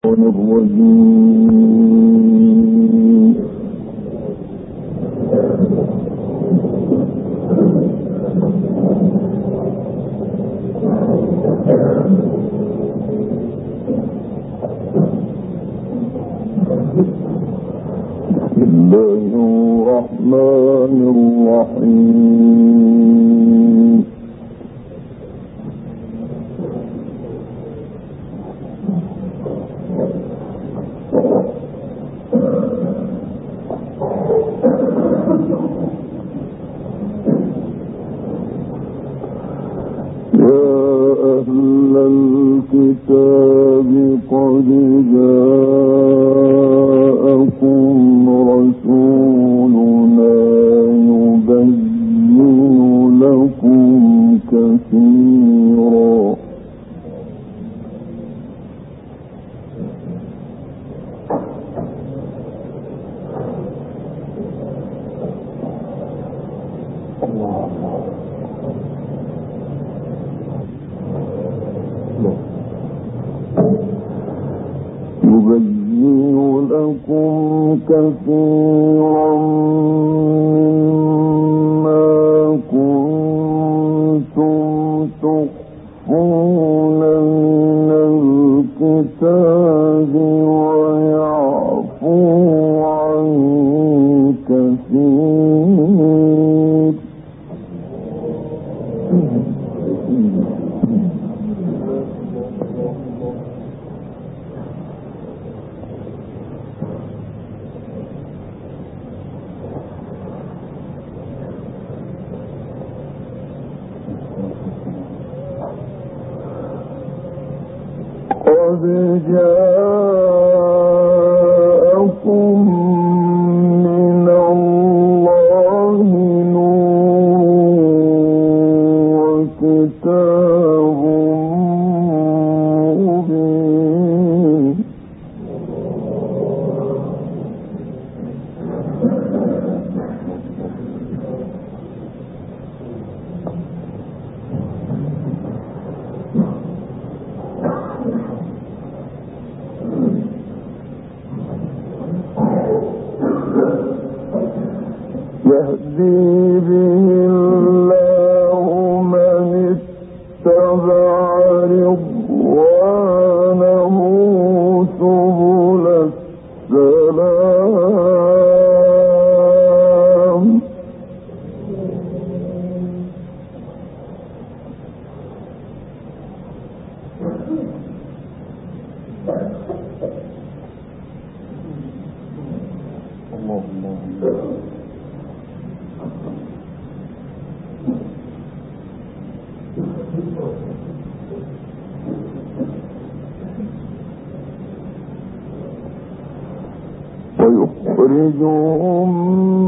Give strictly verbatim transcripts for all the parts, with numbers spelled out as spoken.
ويخرجهم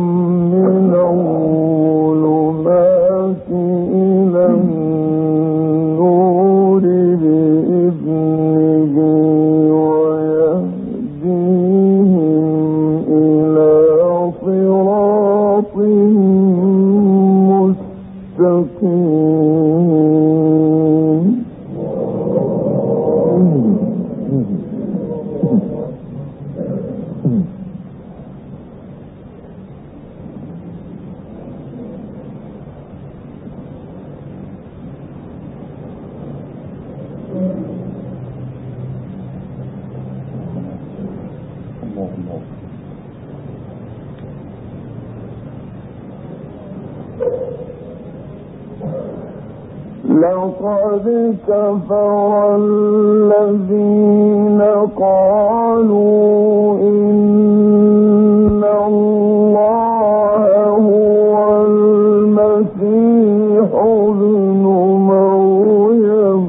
من الظلمات إلى النور بإذنه ويهديهم إلى صراط مستقيم. لقد كفر الذين قالوا إن الله هو المسيح ابن مريم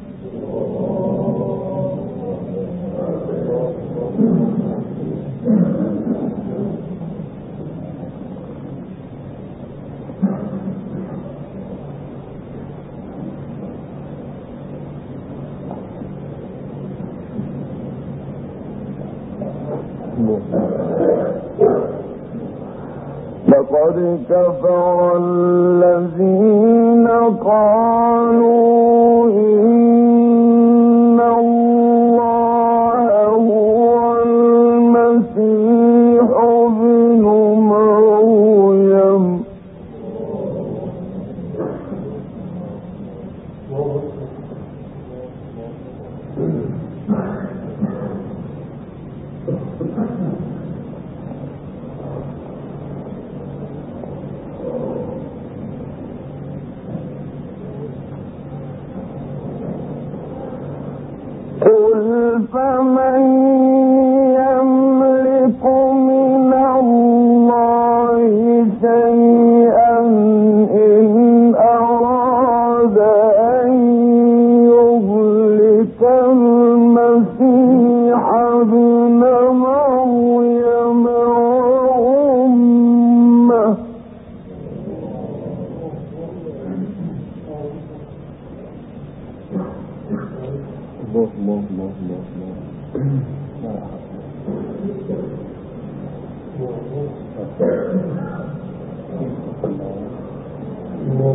لقد كفر الذين قالوا إن الله ابن مريم وأمه الله الله الله الله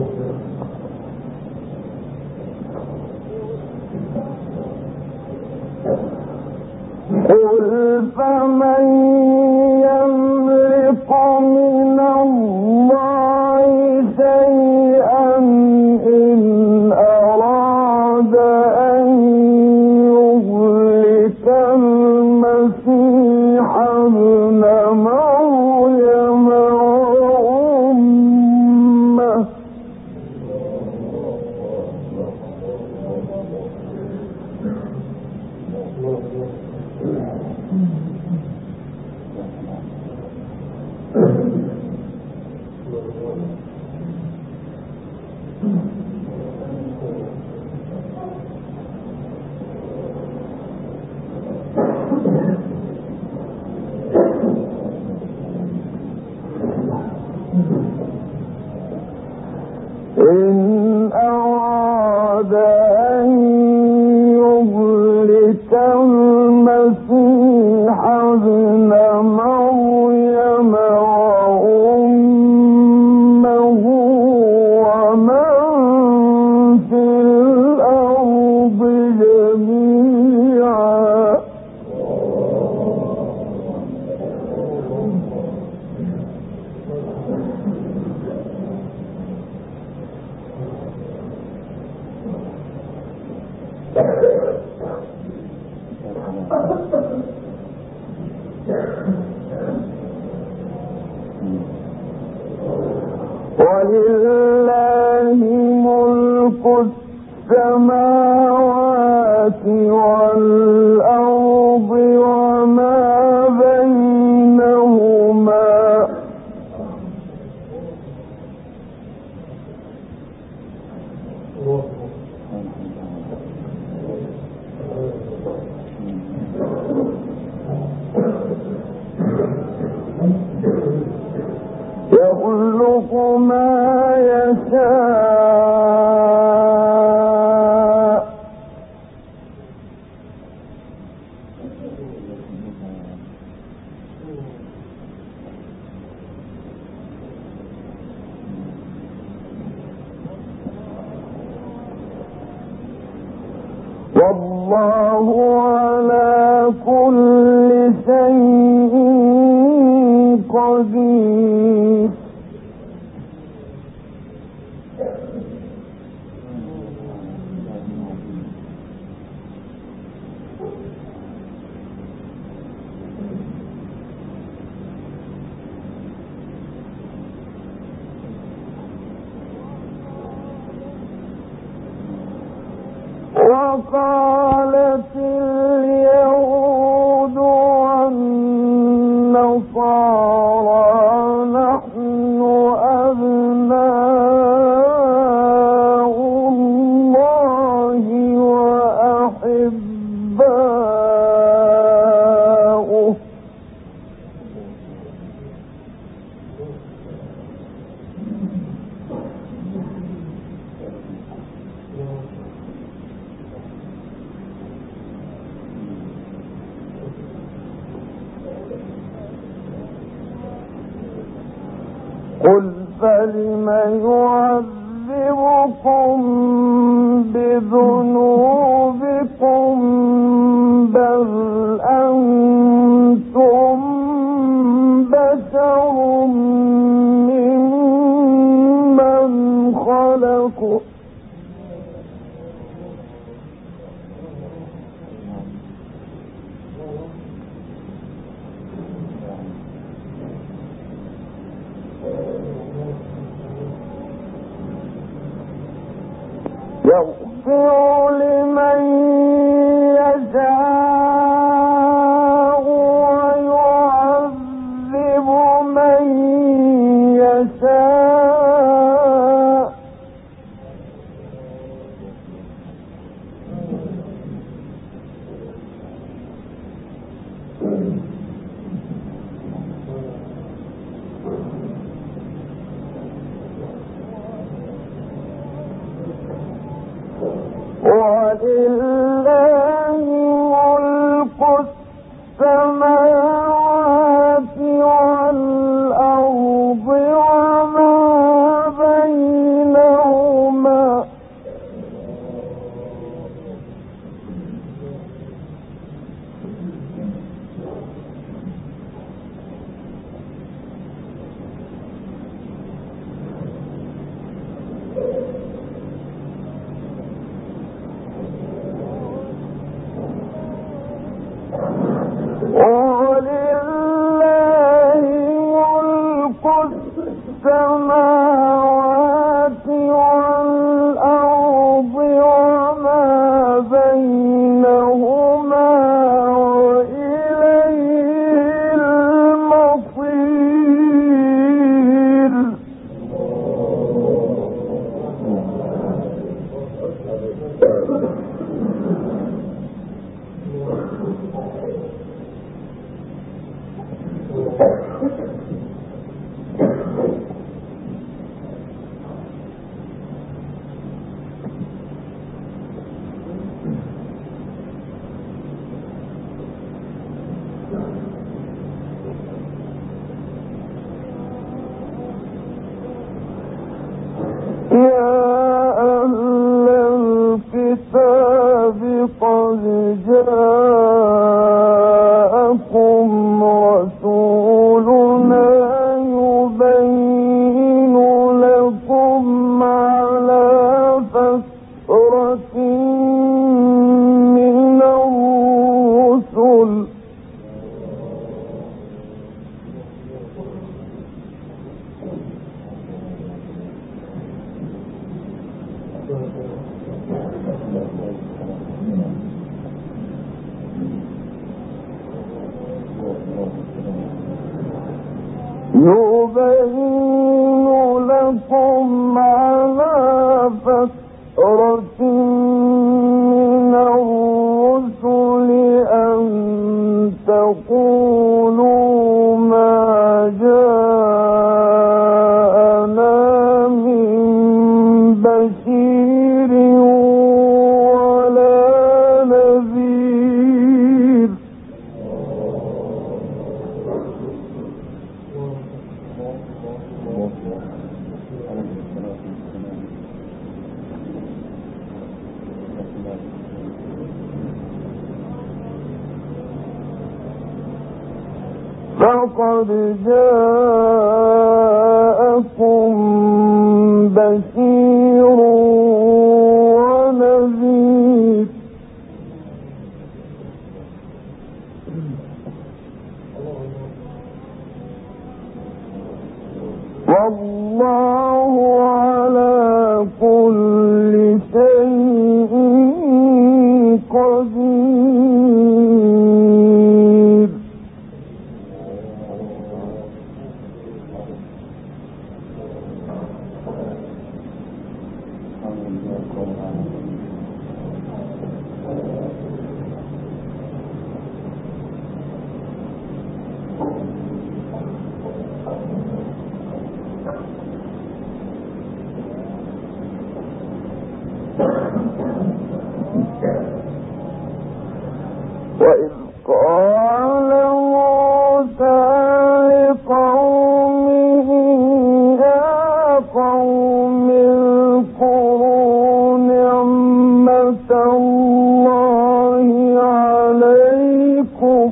قل فمن يملك من الله شيئا إن أراد أن يهلك المسيح ابن مريم وأمه إن أراد أن يهلك المسيح ابن مريم وأمه ومن في الأرض جميعا ولله ملك السماوات والأرض وما بينهما يخلق ما يشاء والله على كل شيء قدير وقالت اليهود والنصارى نحن أبناء الله وأحباؤه قل فلم يعذبكم بذنوبكم بل أنتم بشر ممن خلق يغفر لمن يشاء ويعذب من يشاء يبين لكم على فترة من الرسل أن تقولوا ما جاءنا من بشير ولا نذير. فقد جاءكم بشير ونذير والله على كل شيء قدير. وإذ قال موسى لقومه يا قوم اذكروا نعمة الله عليكم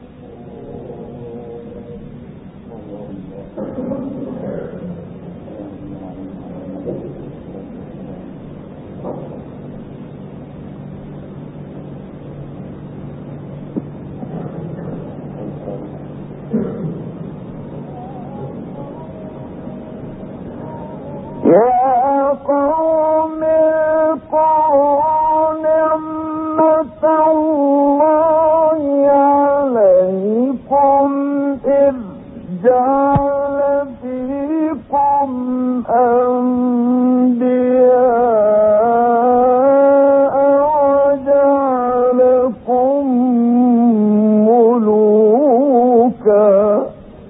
يا قوم اذكروا نعمة الله عليكم إذ جعل فيكم أنبياء وجعلكم ملوكا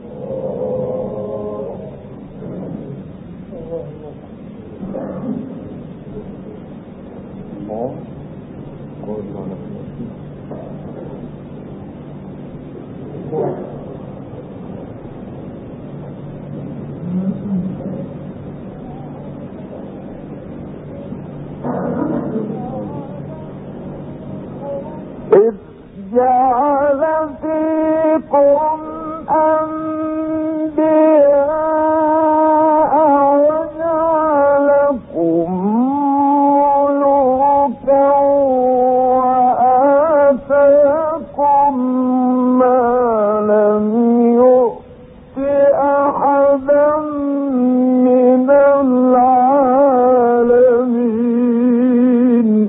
إذ جعل فيكم أنبياء وجعلكم ملوكا وآتاكم ما لم يؤت أحدا من العالمين.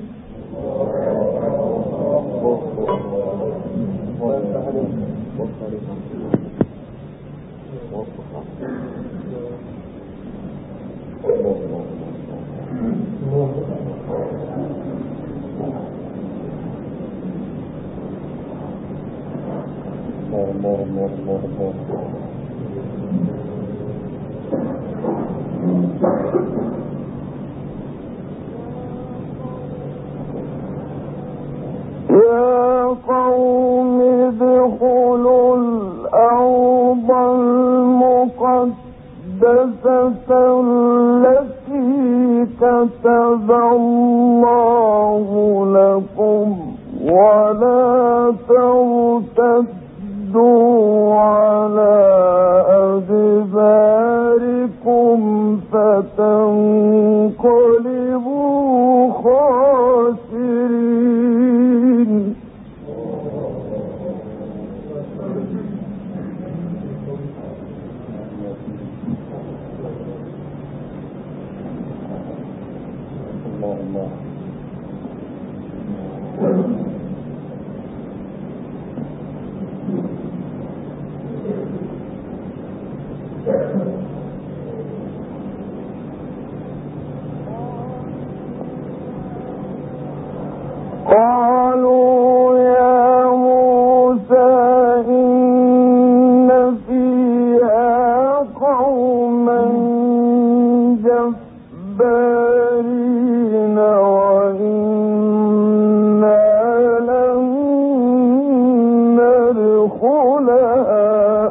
يا قوم ادخلوا الأرض المقدسة التي كتب الله لكم ولا ترتدوا على أدباركم فتنقلبوا خاسرين. ندخلها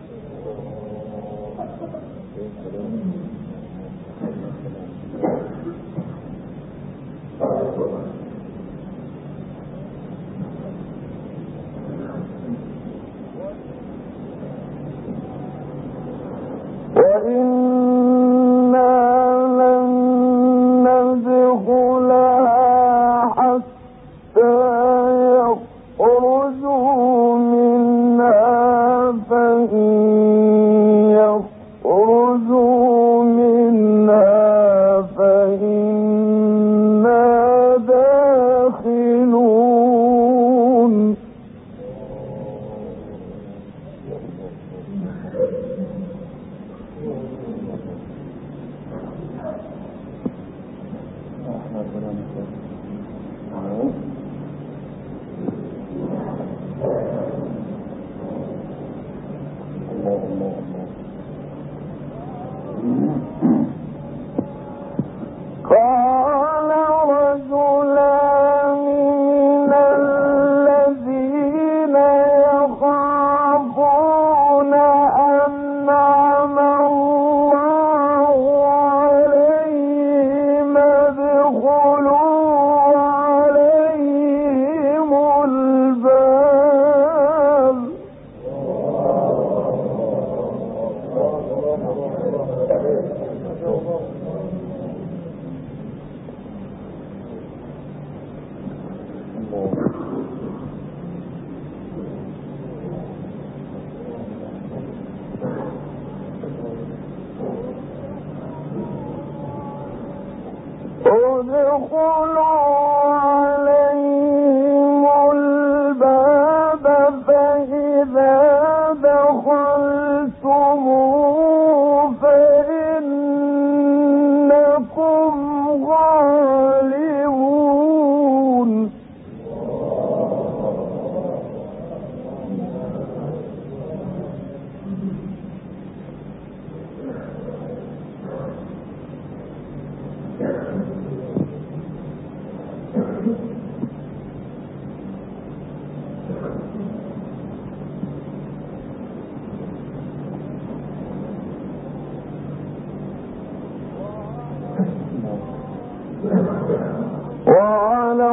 وعلى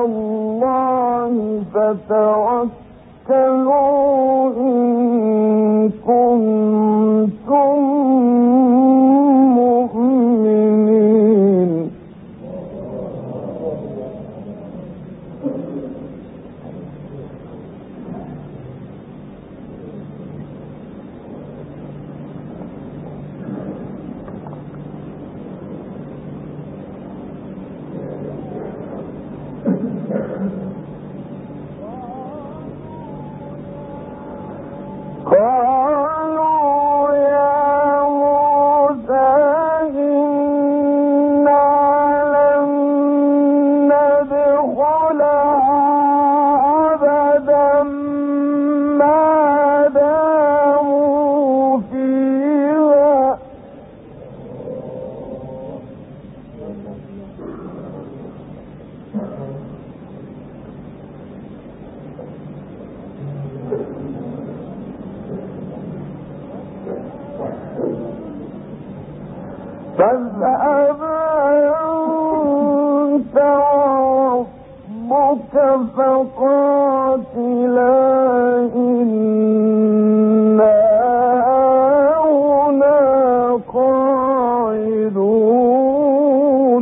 الله فتوكلوا إن كنتم مؤمنين. قالوا يا موسى إنا لن ندخلها أبدا ما داموا فيها فاذهب أنت وربك فقاتلا إنا هنا قاعدون.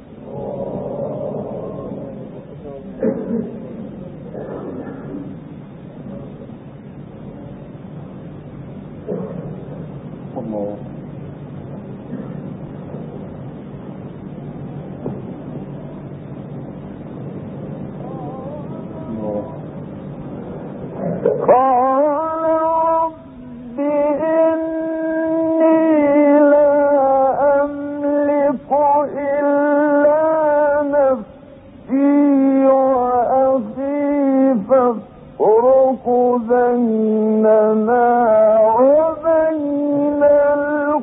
الله قال رب إني لا أملك إلا نفسي وأخي فافرق بيننا وبين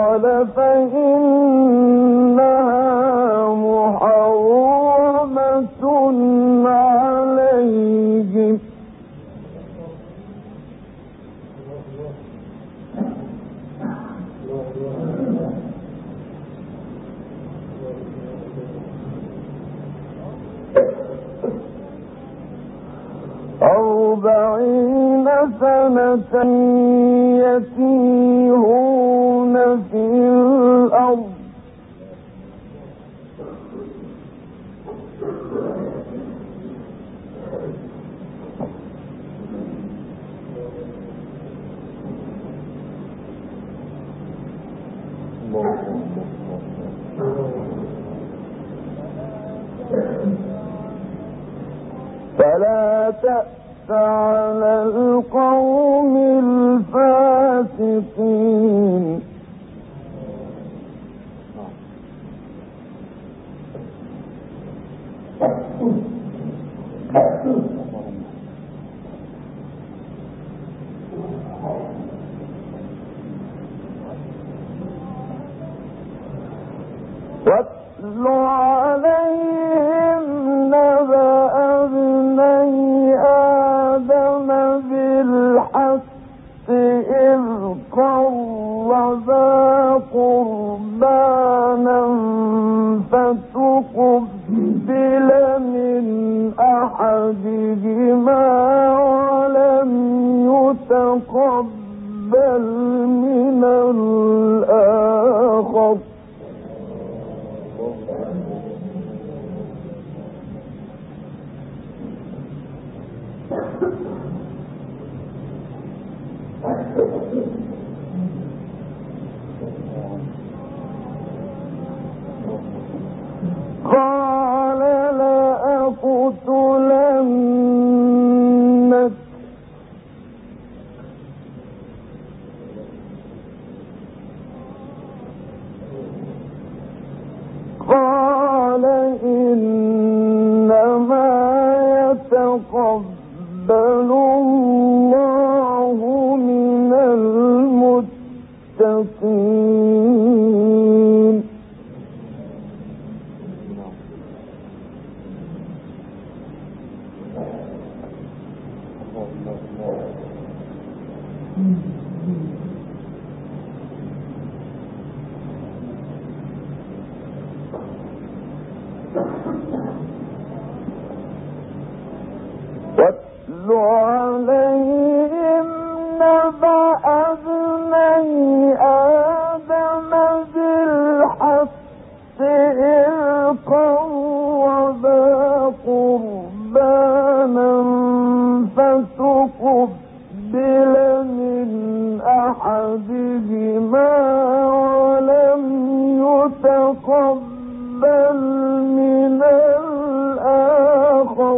قال فإنها محرمة عليهم أربعين سنة يتيهون في الأرض فلا تأس على القوم الفاسقين واتل عليهم نبأ ابني آدم بالحق إذ قربا قربانا فتقبل من أحدهما ولم يتقبل من الآخر قال لأقتلنك قال إنما يتقبل الله من المتقين واتل عليهم نبأ ابني آدم بالحق إذ قربا قربانا فتقبل من أحدهما ولم يتقبل من الآخر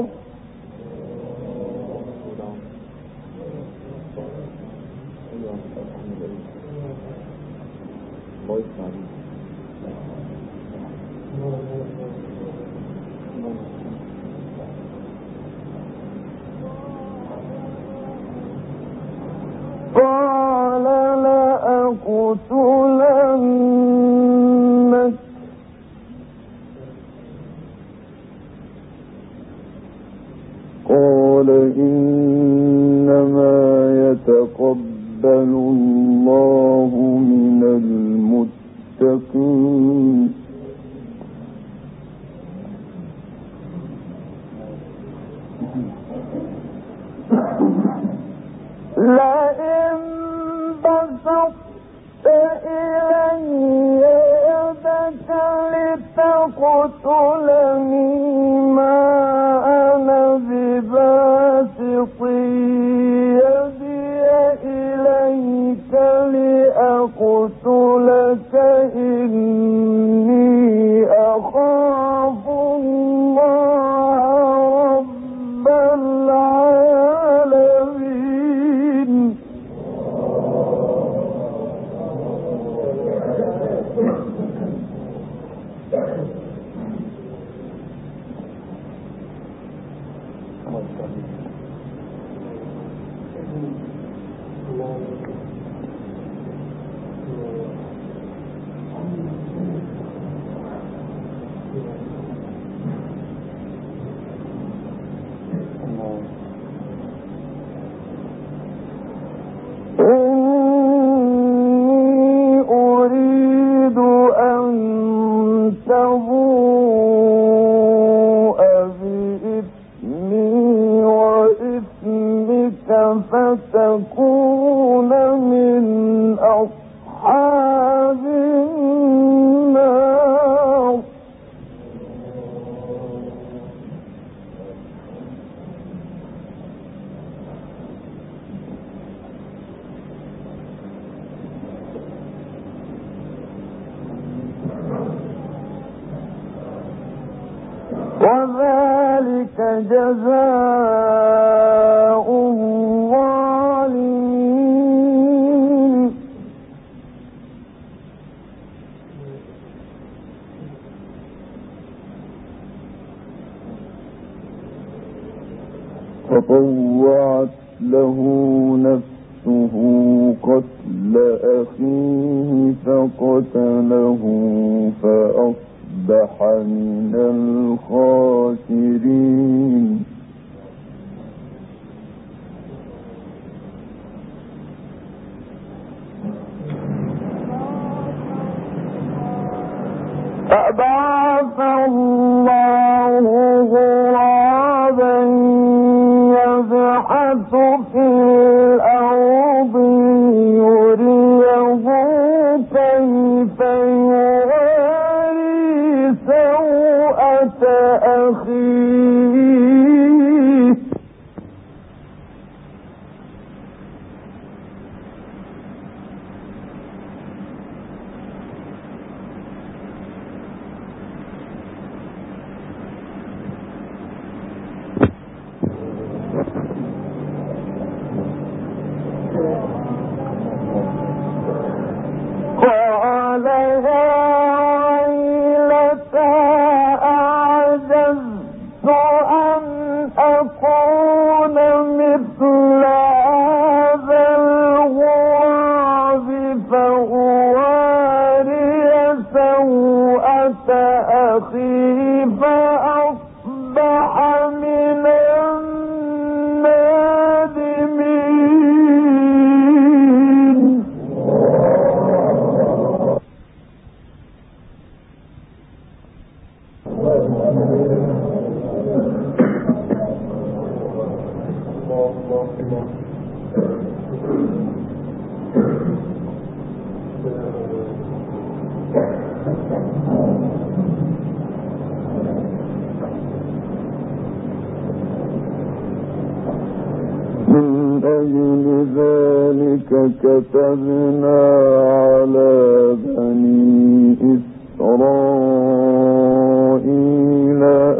قال لأقتلنك قال إنما يتقبل الله من المتقين لئن بسطت إلي يدك لتقتلني ما أنا بباسط يدي إليك لأقتلك إني أخاف الله رب العالمين جزاء الظالمين. فطوعت له نفسه قتل أخيه فقتله فأصبح من الخاسرين. فبعث الله غرابا يبحث في الأرض يريه كيف يواري سوءة أخيه قال يا ويلتى أعجزت أن أكون مثل هذا الغراب فأواري سوءة أخي فأصبح من النادمين. من أجل ذلك كتبنا على بني إسرائيل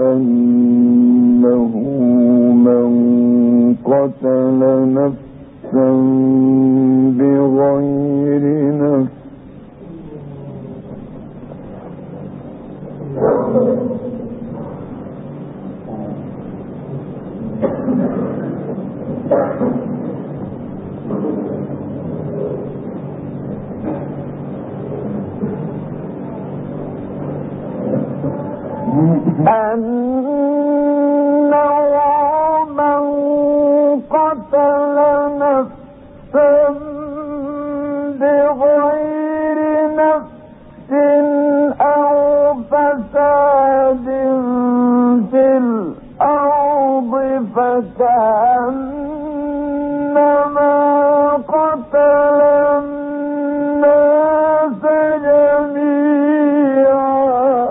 أنه من قتل نفسا بغير نفس أنه من قتل نفسا بغير نفس أو فساد في الأرض فكأنما قتل الناس جميعا.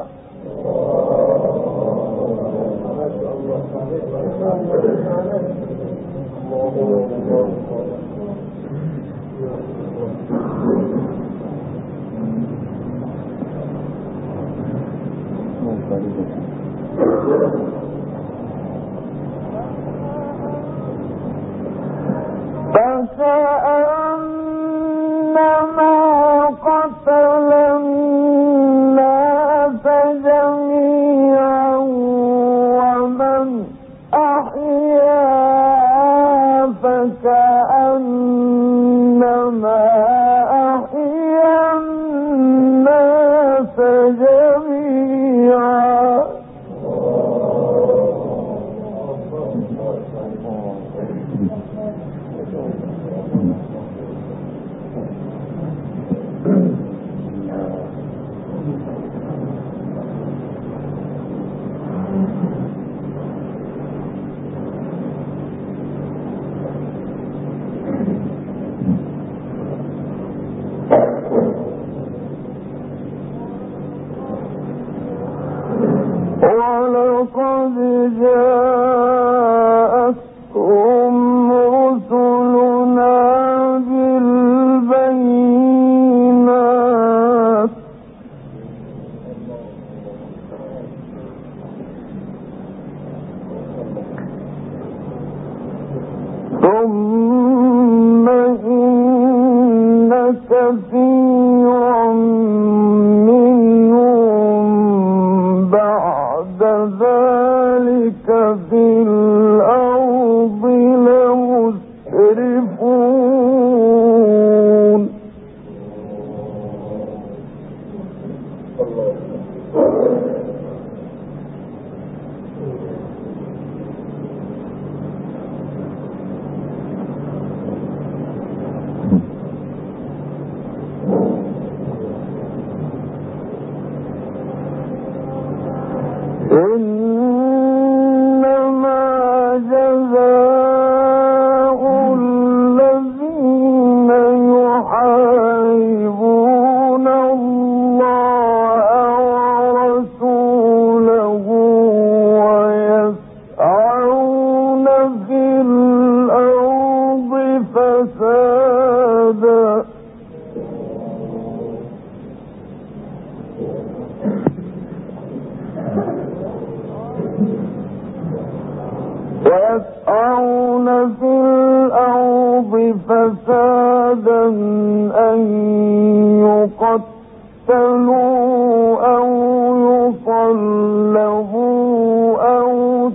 فكأنما قتل الناس جميعا ومن أحياها فكأنما أحيا الناس جميعا. ولقد جاءتهم رسلنا بالبينات كثيرا منهم بعد ذلك في الأرض لمسرفون إنما جزاء الذين يحاربون الله ورسوله ويسعون في الأرض فسادا ويسعون في الأرض فسادا أن يقتلوا أو يصلبوا أو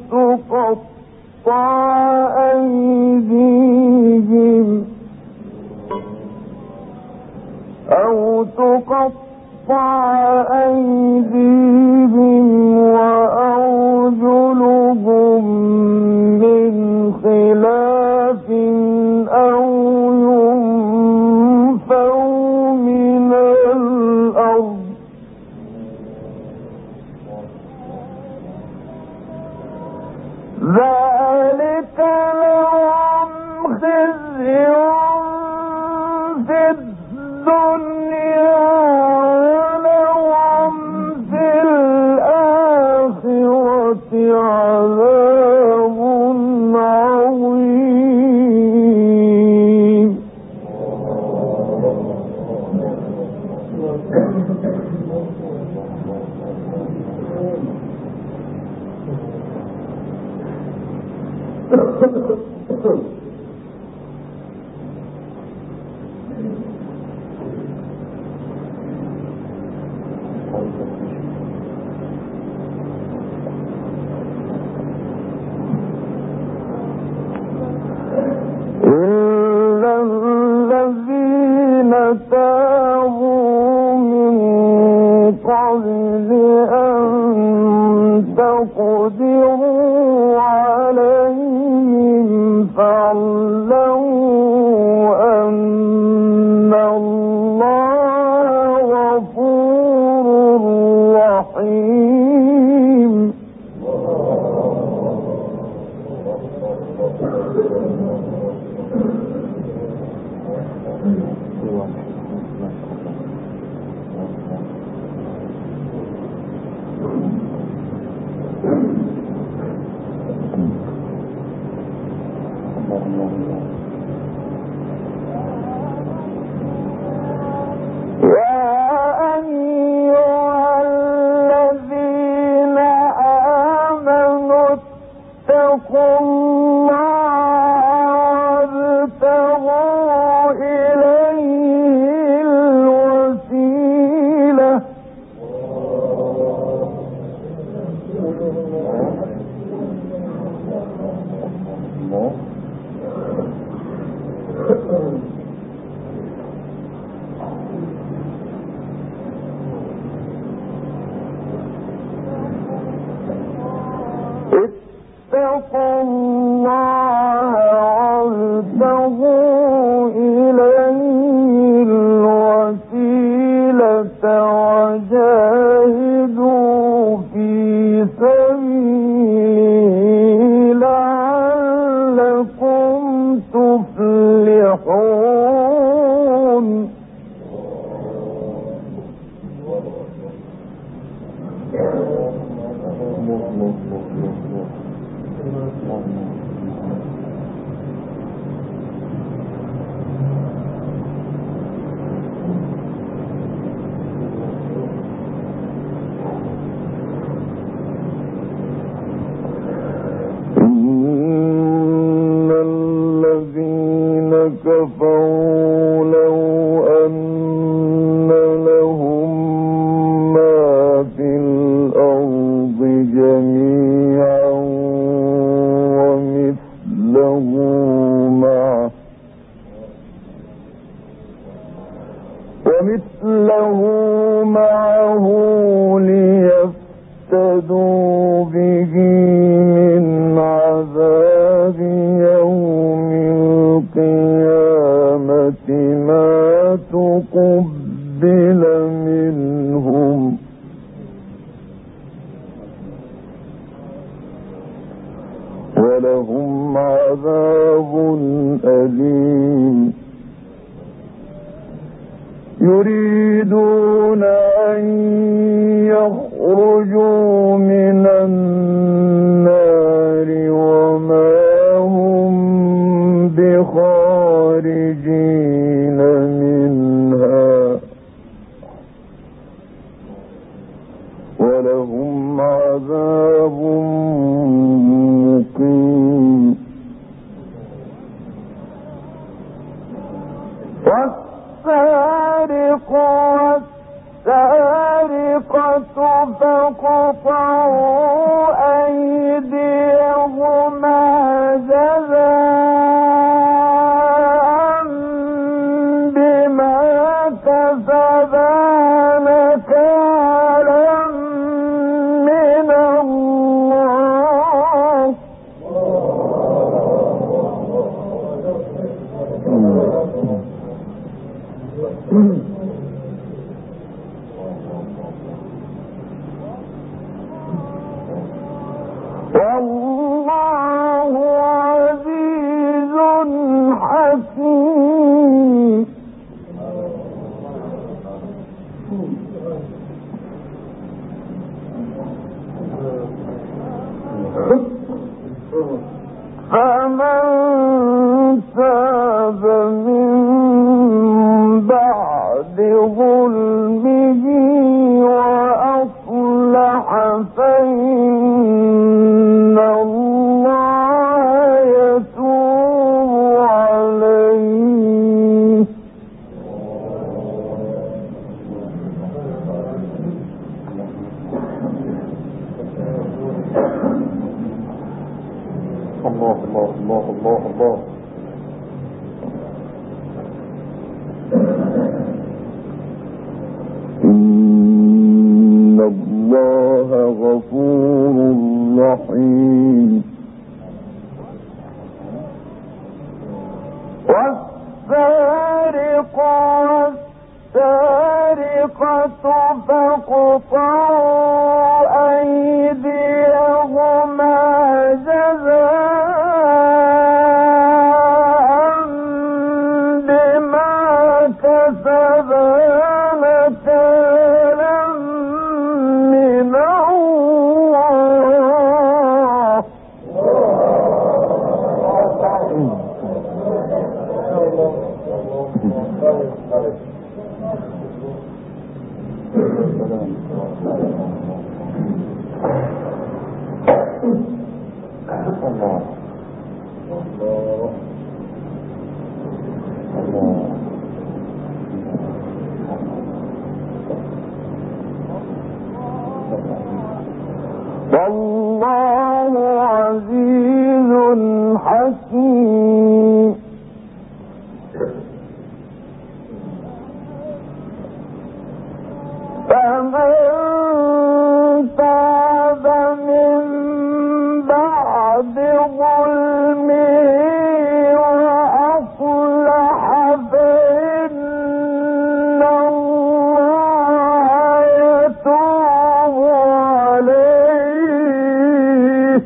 تقطع أيديهم أو تقطع أيديهم وأرجلهم من خلاف أو ينفوا من الأرض ذلك لهم خزي في الدنيا ولهم في الآخرة عذاب عظيم إلا الذين تابوا من قبل أن تقدروا عليهم فاعلموا أن الله غفور رحيم اتقوا الله وابتغوا إليه الوسيلة وجاهدوا في سبيله لعلكم تفلحون إن الذين كفروا لو أن ومثله معه ليفتدوا به من عذاب يوم القيامة ما تقبل منهم ولهم عذاب أليم يريدون أن يخرجوا من النار وما هم بخارجين منها ولهم عذاب مقيم والسارق والسارقة فاقطعوا أيديهما جزاء بما كسبا نكالا من الله والله عزيز حكيم فمن تاب من بعد ظلمه وأصلح فإن الله يتوب عليه الله الله الله الله الله إن الله غفور رحيم والسارق والسارقة فاقطعوا أيديهما جزاء بما كسبا نكالا من الله والله عزيز حكيم فمن تاب من بعد ظلمه وأصلح فإن الله يتوب عليه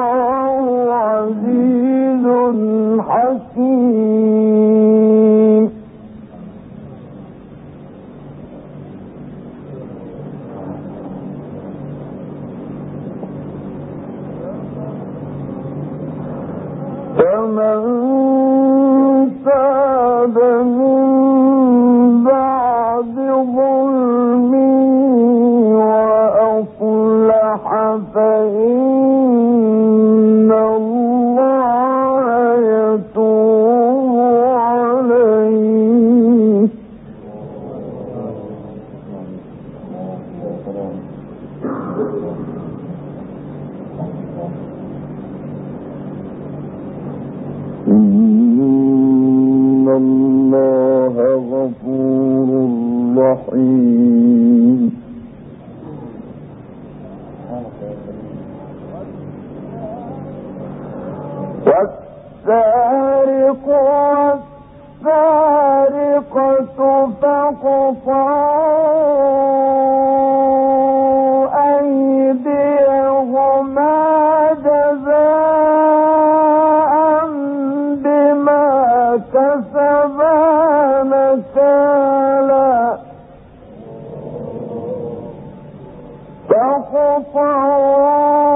والله عزيز حكيم. فمن تاب من بعد ظلمه وأصلح فإن الله يتوب عليه. إن الله غفور رحيم. والسارق والسارقة فاقطعوا أيديهما جزاء بما كسبا نكالا. فاقطعوا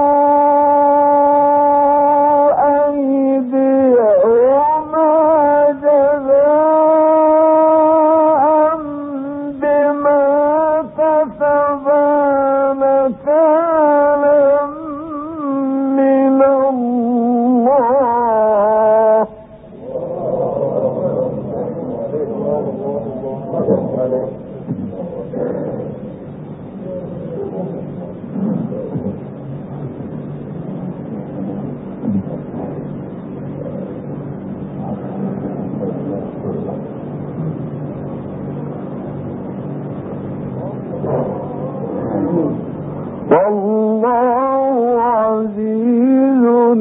والله عزيز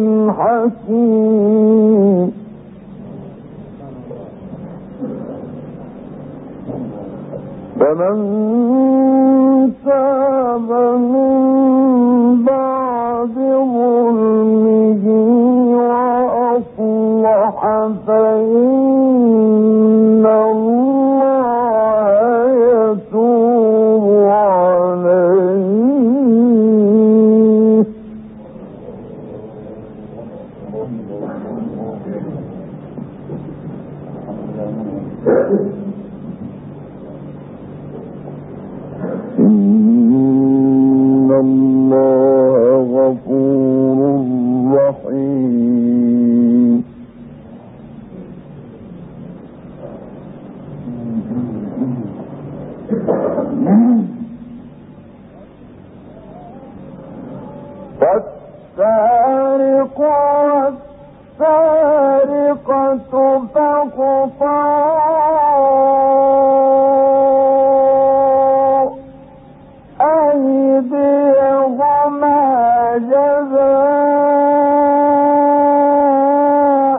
حكيم. فمن تاب من بعد ظلمه وأصلح فإن الله يتوب عليه. إن الله غفور رحيم. والسارق والسارقة فاقطعوا أيديهما جزاء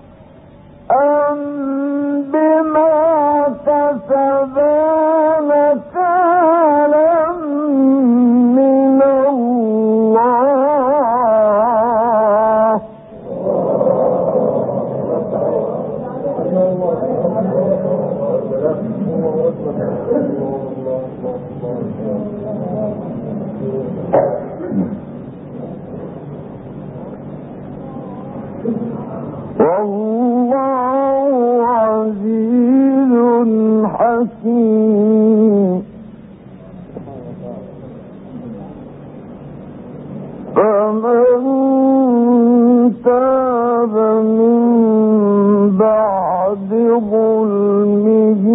بما كسبا نكالا من الله. والله عزيز حكيم. فمن تاب من بعد ظلمه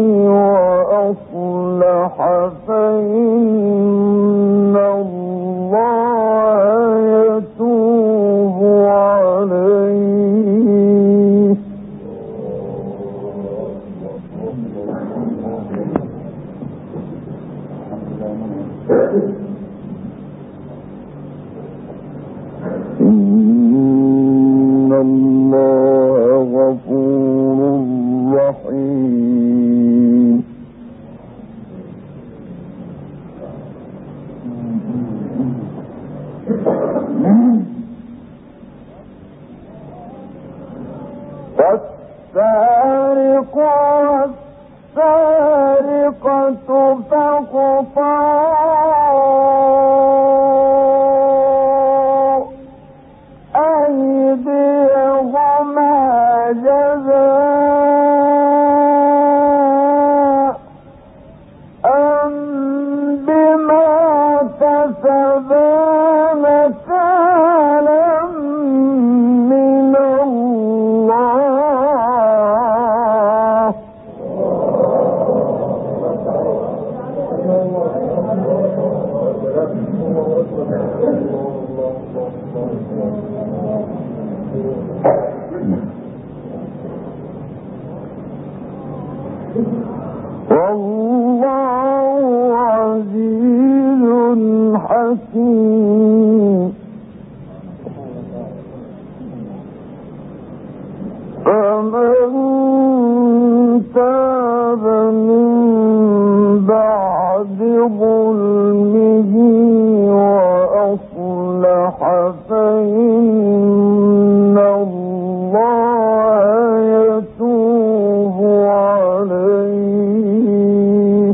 وأصلح فإن الله يتوب عليه. إن الله غفور رحيم. والسارقة فاقطعوا أيديهما جزاء بما كسبا نكالا من الله. والله عزيز حكيم. فمن تاب من بعد ظلمه وأصلح فإن الله يتوب عليه.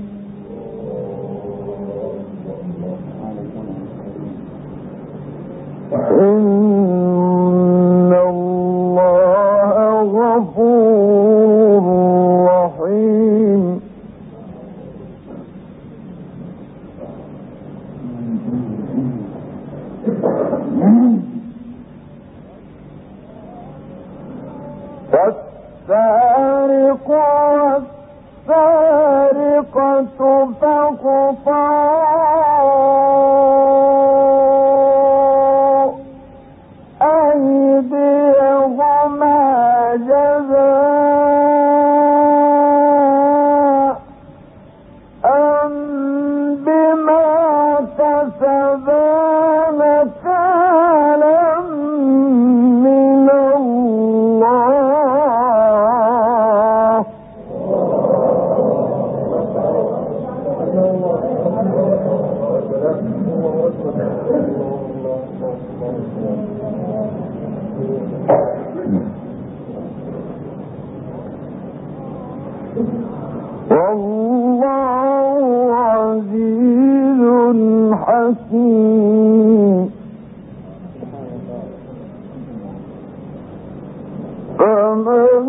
إن الله غفور رحيم. فالسارق والسارقة فاقطعوا أيديهما جزاء بما كسبا نكالا من الله. والله عزيز حكيم. فمن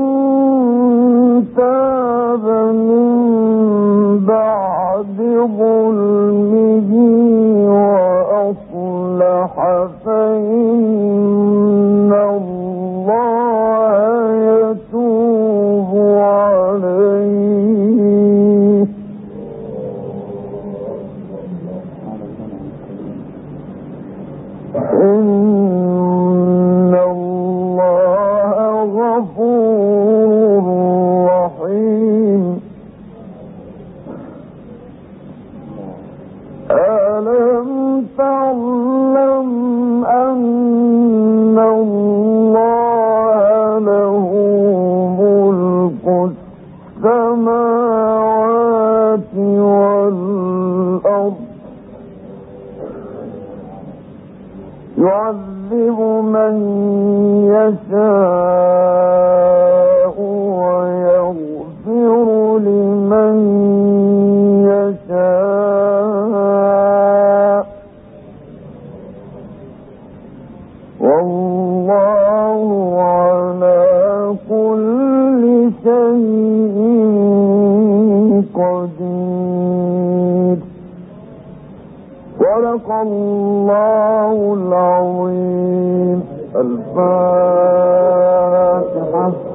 تاب من بعد ظلمه وأصلح فإن الله يتوب عليه. إن الله غفور رحيم. ألم تعلم أن الله له ملك السماوات والأرض يعذب من يشاء ويغفر لمن يشاء والله على كل شيء قدير. صدق الله العظيم. الفاتحة.